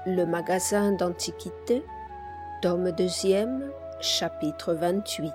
Le magasin d'antiquités, tome 2e, chapitre 28.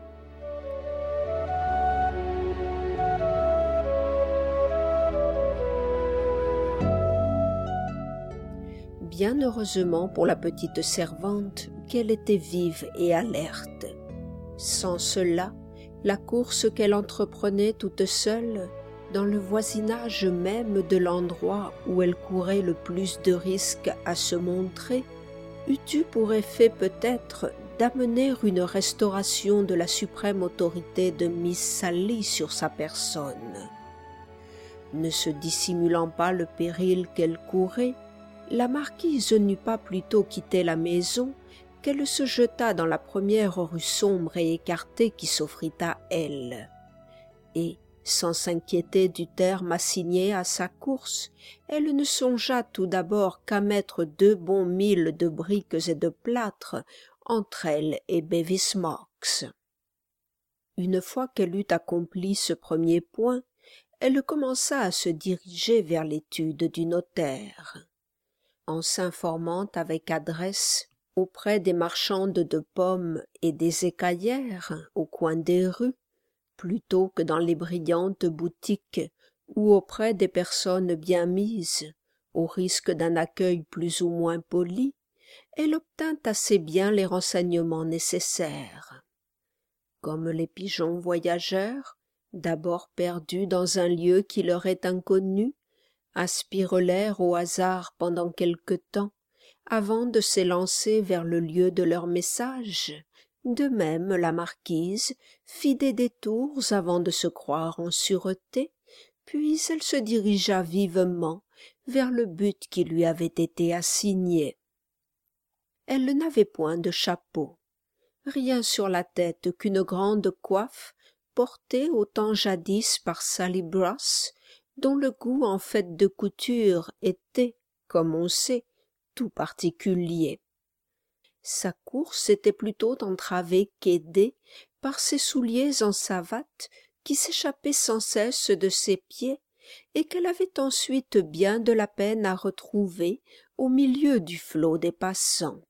Bien heureusement pour la petite servante qu'elle était vive et alerte. Sans cela, la course qu'elle entreprenait toute seule, dans le voisinage même de l'endroit où elle courait le plus de risques à se montrer, eût eu pour effet peut-être d'amener une restauration de la suprême autorité de Miss Sally sur sa personne. Ne se dissimulant pas le péril qu'elle courait, la marquise n'eut pas plutôt quitté la maison qu'elle se jeta dans la première rue sombre et écartée qui s'offrit à elle. Et, sans s'inquiéter du terme assigné à sa course, elle ne songea tout d'abord qu'à mettre 2 bons milles de briques et de plâtre entre elle et Bevis Marks. Une fois qu'elle eut accompli ce premier point, elle commença à se diriger vers l'étude du notaire. En s'informant avec adresse auprès des marchandes de pommes et des écaillères au coin des rues, plutôt que dans les brillantes boutiques ou auprès des personnes bien mises, au risque d'un accueil plus ou moins poli, elle obtint assez bien les renseignements nécessaires. Comme les pigeons voyageurs, d'abord perdus dans un lieu qui leur est inconnu, aspirent l'air au hasard pendant quelque temps, avant de s'élancer vers le lieu de leur message, de même la marquise fit des détours avant de se croire en sûreté, puis elle se dirigea vivement vers le but qui lui avait été assigné. Elle n'avait point de chapeau, rien sur la tête qu'une grande coiffe portée au temps jadis par Sally Brass, dont le goût en fait de couture était, comme on sait, tout particulier. Sa course était plutôt entravée qu'aidée par ses souliers en savates qui s'échappaient sans cesse de ses pieds et qu'elle avait ensuite bien de la peine à retrouver au milieu du flot des passants.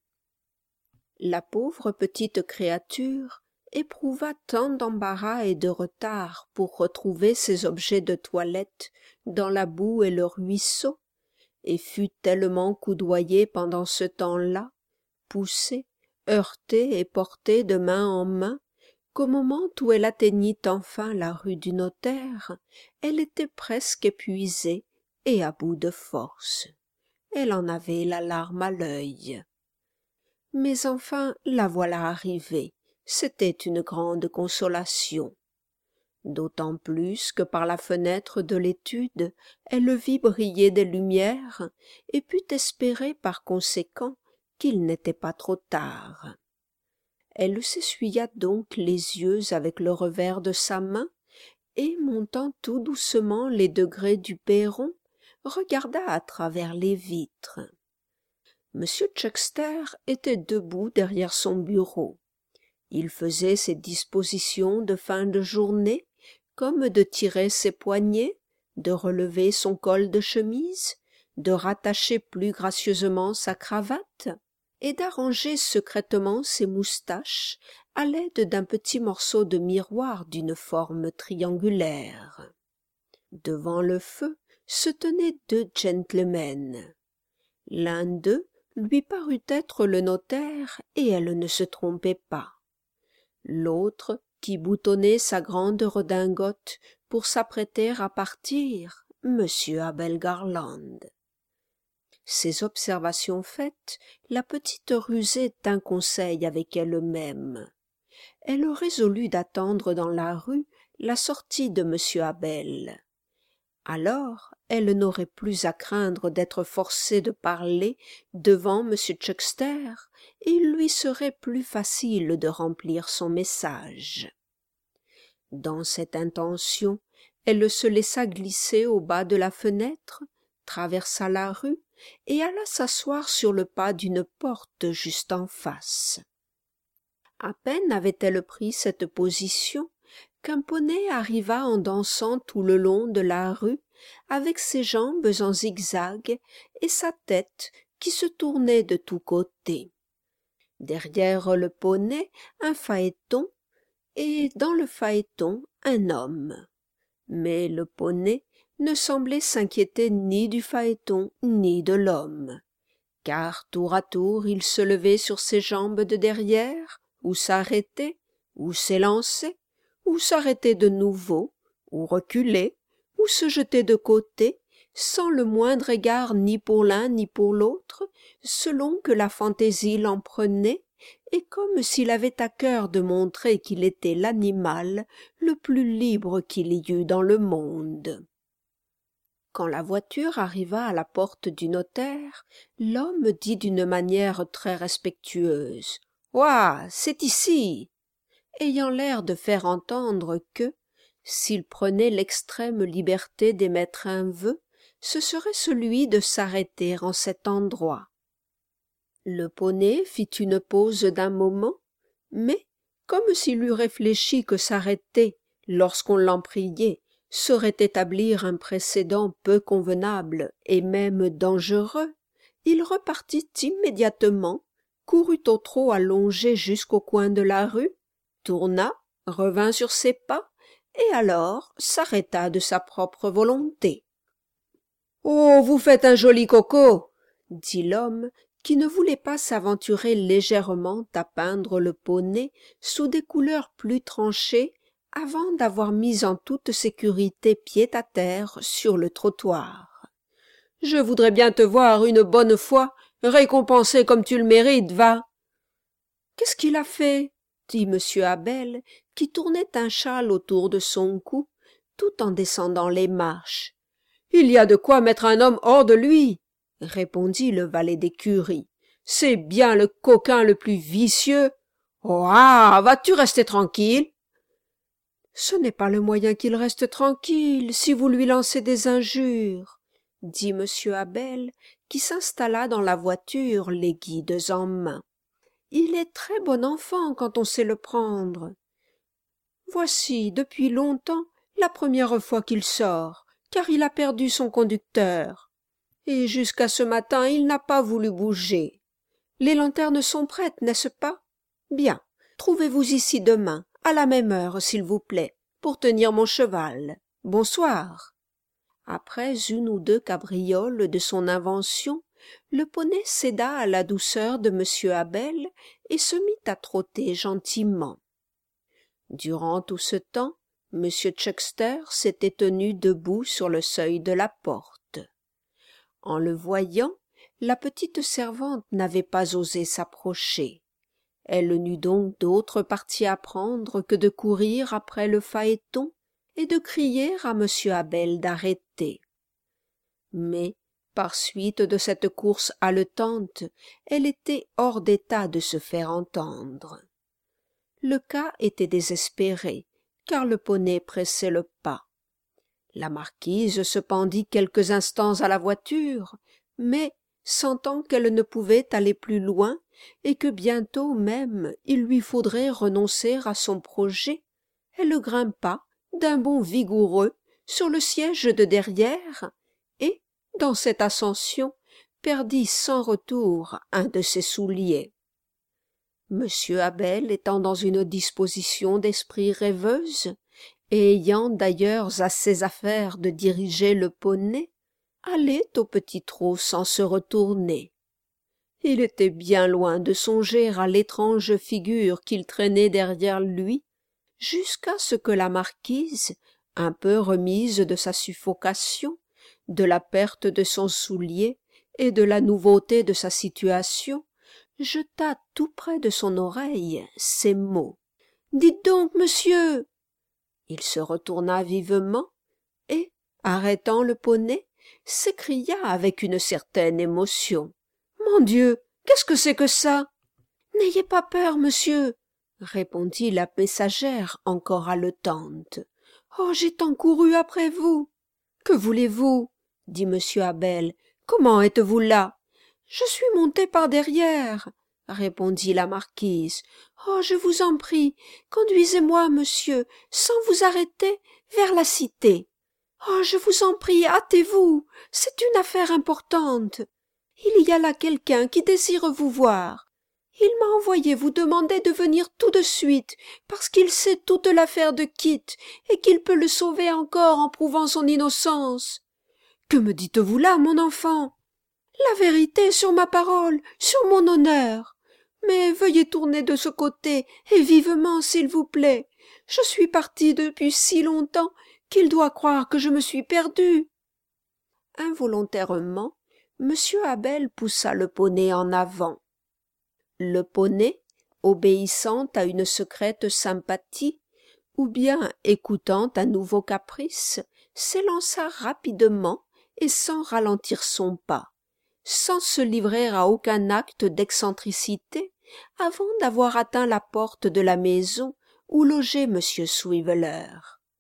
La pauvre petite créature éprouva tant d'embarras et de retard pour retrouver ses objets de toilette dans la boue et le ruisseau, et fut tellement coudoyée pendant ce temps-là, poussée, heurtée et portée de main en main, qu'au moment où elle atteignit enfin la rue du notaire, elle était presque épuisée et à bout de force. Elle en avait la larme à l'œil. Mais enfin la voilà arrivée, c'était une grande consolation. D'autant plus que par la fenêtre de l'étude, elle vit briller des lumières et put espérer par conséquent qu'il n'était pas trop tard. Elle s'essuya donc les yeux avec le revers de sa main et, montant tout doucement les degrés du perron, regarda à travers les vitres. M. Chuckster était debout derrière son bureau. Il faisait ses dispositions de fin de journée, comme de tirer ses poignets, de relever son col de chemise, de rattacher plus gracieusement sa cravate et d'arranger secrètement ses moustaches à l'aide d'un petit morceau de miroir d'une forme triangulaire. Devant le feu se tenaient 2 gentlemen. L'un d'eux lui parut être le notaire et elle ne se trompait pas. L'autre, qui boutonnait sa grande redingote pour s'apprêter à partir, M. Abel Garland. Ces observations faites, la petite rusée tint conseil avec elle-même. Elle résolut d'attendre dans la rue la sortie de M. Abel. Alors, elle n'aurait plus à craindre d'être forcée de parler devant M. Chuckster, et il lui serait plus facile de remplir son message. Dans cette intention, elle se laissa glisser au bas de la fenêtre, traversa la rue et alla s'asseoir sur le pas d'une porte juste en face. À peine avait-elle pris cette position qu'un poney arriva en dansant tout le long de la rue, avec ses jambes en zigzag et sa tête qui se tournaient de tous côtés. Derrière le poney, un phaéton, et dans le phaéton, un homme. Mais le poney ne semblait s'inquiéter ni du phaéton ni de l'homme, car tour à tour il se levait sur ses jambes de derrière, ou s'arrêtait, ou s'élançait, ou s'arrêtait de nouveau, ou reculait, ou se jetait de côté, sans le moindre égard ni pour l'un ni pour l'autre, selon que la fantaisie l'en prenait, et comme s'il avait à cœur de montrer qu'il était l'animal le plus libre qu'il y eût dans le monde. Quand la voiture arriva à la porte du notaire, l'homme dit d'une manière très respectueuse « Ouah, c'est ici !» ayant l'air de faire entendre que, s'il prenait l'extrême liberté d'émettre un vœu, ce serait celui de s'arrêter en cet endroit. Le poney fit une pause d'un moment, mais, comme s'il eût réfléchi que s'arrêter, lorsqu'on l'en priait, saurait établir un précédent peu convenable et même dangereux, il repartit immédiatement, courut au trot allongé jusqu'au coin de la rue, tourna, revint sur ses pas, et alors s'arrêta de sa propre volonté. « Oh, vous faites un joli coco !» dit l'homme, qui ne voulait pas s'aventurer légèrement à peindre le poney sous des couleurs plus tranchées avant d'avoir mis en toute sécurité pied à terre sur le trottoir. « Je voudrais bien te voir une bonne fois récompensé comme tu le mérites, va !»« Qu'est-ce qu'il a fait ?» dit M. Abel, qui tournait un châle autour de son cou, tout en descendant les marches. « Il y a de quoi mettre un homme hors de lui !» répondit le valet d'écurie. « C'est bien le coquin le plus vicieux. Oh ah, vas-tu rester tranquille ?» « Ce n'est pas le moyen qu'il reste tranquille, si vous lui lancez des injures, » dit M. Abel, qui s'installa dans la voiture, les guides en main. « Il est très bon enfant quand on sait le prendre. Voici, depuis longtemps, la première fois qu'il sort, car il a perdu son conducteur. Et jusqu'à ce matin, il n'a pas voulu bouger. Les lanternes sont prêtes, n'est-ce pas? Bien, trouvez-vous ici demain, à la même heure, s'il vous plaît, pour tenir mon cheval. Bonsoir. » Après une ou deux cabrioles de son invention, le poney céda à la douceur de M. Abel et se mit à trotter gentiment. Durant tout ce temps, M. Chuckster s'était tenu debout sur le seuil de la porte. En le voyant, la petite servante n'avait pas osé s'approcher. Elle n'eut donc d'autre parti à prendre que de courir après le phaéton et de crier à M. Abel d'arrêter. Mais, par suite de cette course haletante, elle était hors d'état de se faire entendre. Le cas était désespéré, car le poney pressait le pas. La marquise se pendit quelques instants à la voiture, mais, sentant qu'elle ne pouvait aller plus loin, et que bientôt même il lui faudrait renoncer à son projet, elle grimpa d'un bond vigoureux sur le siège de derrière, et, dans cette ascension, perdit sans retour un de ses souliers. M. Abel étant dans une disposition d'esprit rêveuse, et ayant d'ailleurs à ses affaires de diriger le poney, allait au petit trot sans se retourner. Il était bien loin de songer à l'étrange figure qu'il traînait derrière lui, jusqu'à ce que la marquise, un peu remise de sa suffocation, de la perte de son soulier et de la nouveauté de sa situation, jeta tout près de son oreille ces mots. « Dites donc, monsieur !» Il se retourna vivement et, arrêtant le poney, s'écria avec une certaine émotion. « Mon Dieu, qu'est-ce que c'est que ça ?»« N'ayez pas peur, monsieur, » répondit la messagère encore haletante. « Oh, j'ai tant couru après vous !»« Que voulez-vous ?» dit M. Abel. « Comment êtes-vous là ?»« Je suis montée par derrière, » répondit la marquise. « Oh, je vous en prie, conduisez-moi, monsieur, sans vous arrêter, vers la cité. Oh, je vous en prie, hâtez-vous, c'est une affaire importante. » il y a là quelqu'un qui désire vous voir. Il m'a envoyé vous demander de venir tout de suite, parce qu'il sait toute l'affaire de Kit, et qu'il peut le sauver encore en prouvant son innocence. Que me dites-vous là, mon enfant? La vérité, sur ma parole, sur mon honneur. Mais veuillez tourner de ce côté, et vivement, s'il vous plaît. Je suis partie depuis si longtemps qu'il doit croire que je me suis perdue. Involontairement, M. Abel poussa le poney en avant. Le poney, obéissant à une secrète sympathie, ou bien écoutant un nouveau caprice, s'élança rapidement et sans ralentir son pas, sans se livrer à aucun acte d'excentricité, avant d'avoir atteint la porte de la maison où logeait M. Swiveller.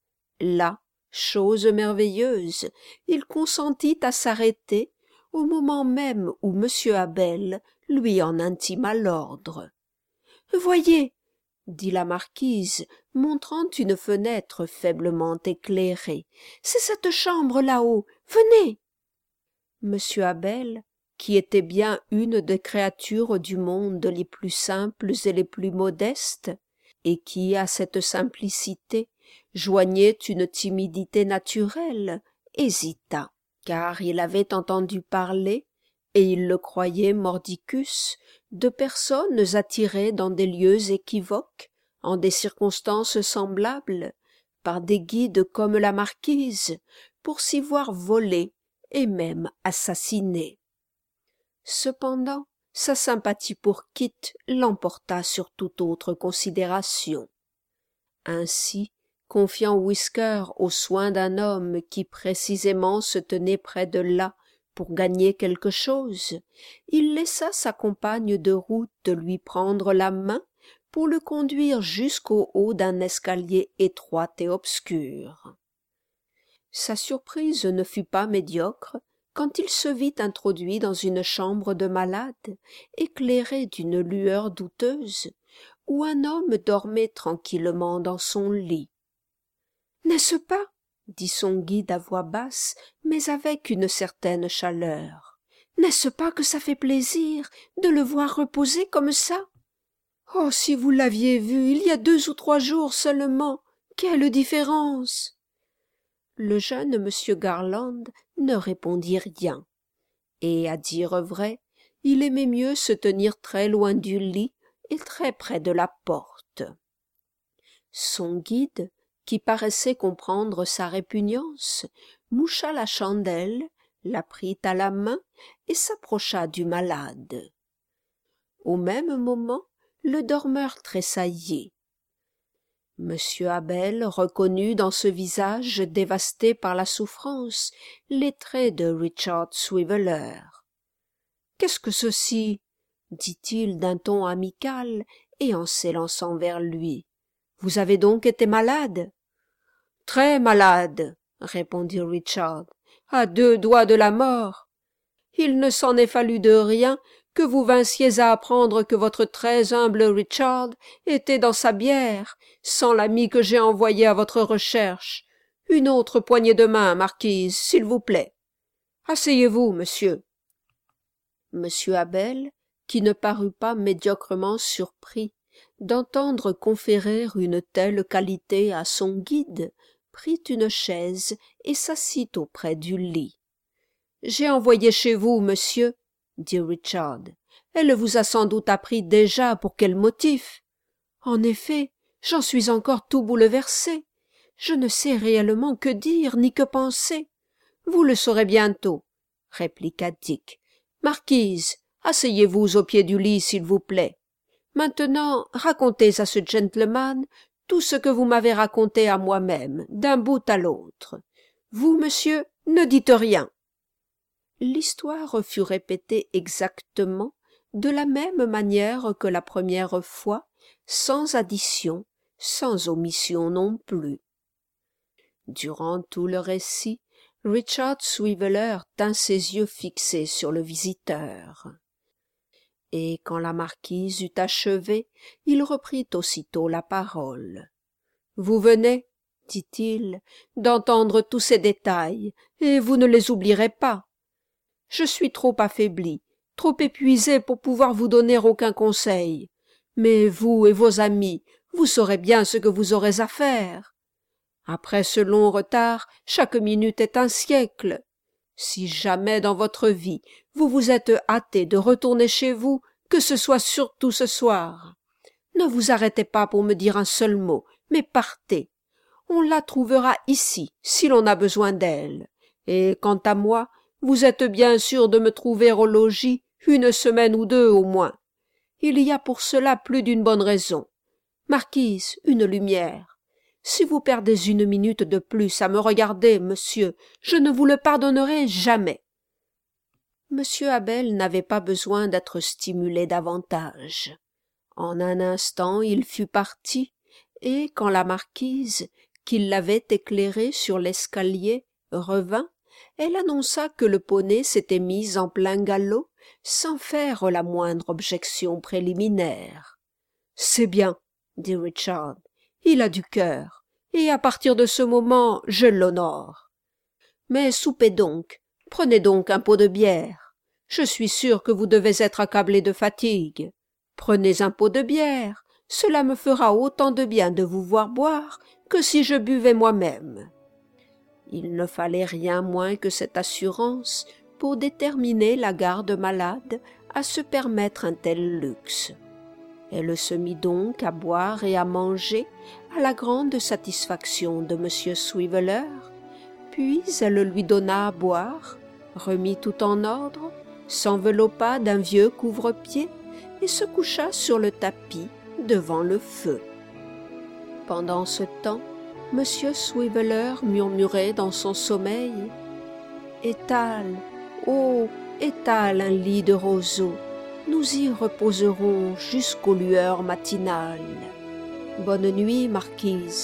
Là, chose merveilleuse, il consentit à s'arrêter au moment même où M. Abel lui en intima l'ordre. « Voyez, » dit la marquise, montrant une fenêtre faiblement éclairée, « c'est cette chambre là-haut, venez !» M. Abel, qui était bien une des créatures du monde les plus simples et les plus modestes, et qui, à cette simplicité, joignait une timidité naturelle, hésita, car il avait entendu parler, et il le croyait mordicus, de personnes attirées dans des lieux équivoques, en des circonstances semblables, par des guides comme la marquise, pour s'y voir voler et même assassiner. Cependant, sa sympathie pour Kit l'emporta sur toute autre considération. Ainsi, confiant Whisker aux soins d'un homme qui précisément se tenait près de là pour gagner quelque chose, il laissa sa compagne de route lui prendre la main pour le conduire jusqu'au haut d'un escalier étroit et obscur. Sa surprise ne fut pas médiocre quand il se vit introduit dans une chambre de malade, éclairée d'une lueur douteuse, où un homme dormait tranquillement dans son lit. « N'est-ce pas, » dit son guide à voix basse, mais avec une certaine chaleur, « n'est-ce pas que ça fait plaisir de le voir reposer comme ça? Oh, si vous l'aviez vu il y a 2 ou 3 jours seulement, quelle différence !» Le jeune M. Garland ne répondit rien, et, à dire vrai, il aimait mieux se tenir très loin du lit et très près de la porte. Son guide, qui paraissait comprendre sa répugnance, moucha la chandelle, la prit à la main et s'approcha du malade. Au même moment, le dormeur tressaillit. M. Abel reconnut dans ce visage dévasté par la souffrance les traits de Richard Swiveller. « Qu'est-ce que ceci ?» dit-il d'un ton amical et en s'élançant vers lui. « Vous avez donc été malade ?»« Très malade, » répondit Richard, « à 2 doigts de la mort. Il ne s'en est fallu de rien que vous vinssiez à apprendre que votre très humble Richard était dans sa bière, sans l'ami que j'ai envoyé à votre recherche. Une autre poignée de main, marquise, s'il vous plaît. Asseyez-vous, monsieur. » M. Abel, qui ne parut pas médiocrement surpris d'entendre conférer une telle qualité à son guide, prit une chaise et s'assit auprès du lit. « J'ai envoyé chez vous, monsieur, » dit Richard. « Elle vous a sans doute appris déjà pour quel motif. »« En effet, j'en suis encore tout bouleversé. Je ne sais réellement que dire ni que penser. »« Vous le saurez bientôt, » répliqua Dick. « Marquise, asseyez-vous au pied du lit, s'il vous plaît. Maintenant, racontez à ce gentleman tout ce que vous m'avez raconté à moi-même, d'un bout à l'autre. Vous, monsieur, ne dites rien. » L'histoire fut répétée exactement de la même manière que la première fois, sans addition, sans omission non plus. Durant tout le récit, Richard Swiveller tint ses yeux fixés sur le visiteur. Et quand la marquise eut achevé, il reprit aussitôt la parole. « Vous venez, dit-il, d'entendre tous ces détails, et vous ne les oublierez pas. Je suis trop affaibli trop épuisé pour pouvoir vous donner aucun conseil. Mais vous et vos amis, vous saurez bien ce que vous aurez à faire. Après ce long retard, chaque minute est un siècle. Si jamais dans votre vie vous vous êtes hâté de retourner chez vous, que ce soit surtout ce soir. Ne vous arrêtez pas pour me dire un seul mot, mais partez. On la trouvera ici, si l'on a besoin d'elle. Et quant à moi, vous êtes bien sûr de me trouver au logis 1 semaine ou 2 au moins. Il y a pour cela plus d'une bonne raison. Marquise, une lumière. Si vous perdez 1 minute de plus à me regarder, monsieur, je ne vous le pardonnerai jamais. Monsieur Abel n'avait pas besoin d'être stimulé davantage. En un instant il fut parti, et quand la marquise, qui l'avait éclairé sur l'escalier, revint, elle annonça que le poney s'était mis en plein galop, sans faire la moindre objection préliminaire. « C'est bien, » dit Richard, « il a du cœur, et à partir de ce moment je l'honore. Mais soupez donc, prenez donc un pot de bière. Je suis sûr que vous devez être accablé de fatigue. Prenez un pot de bière, cela me fera autant de bien de vous voir boire que si je buvais moi-même. » Il ne fallait rien moins que cette assurance pour déterminer la garde-malade à se permettre un tel luxe. Elle se mit donc à boire et à manger à la grande satisfaction de M. Swiveller, puis elle lui donna à boire, remit tout en ordre, s'enveloppa d'un vieux couvre-pied et se coucha sur le tapis devant le feu. Pendant ce temps, M. Swiveller murmurait dans son sommeil « Étale, oh, étale un lit de roseaux, nous y reposerons jusqu'aux lueurs matinales. Bonne nuit, marquise. »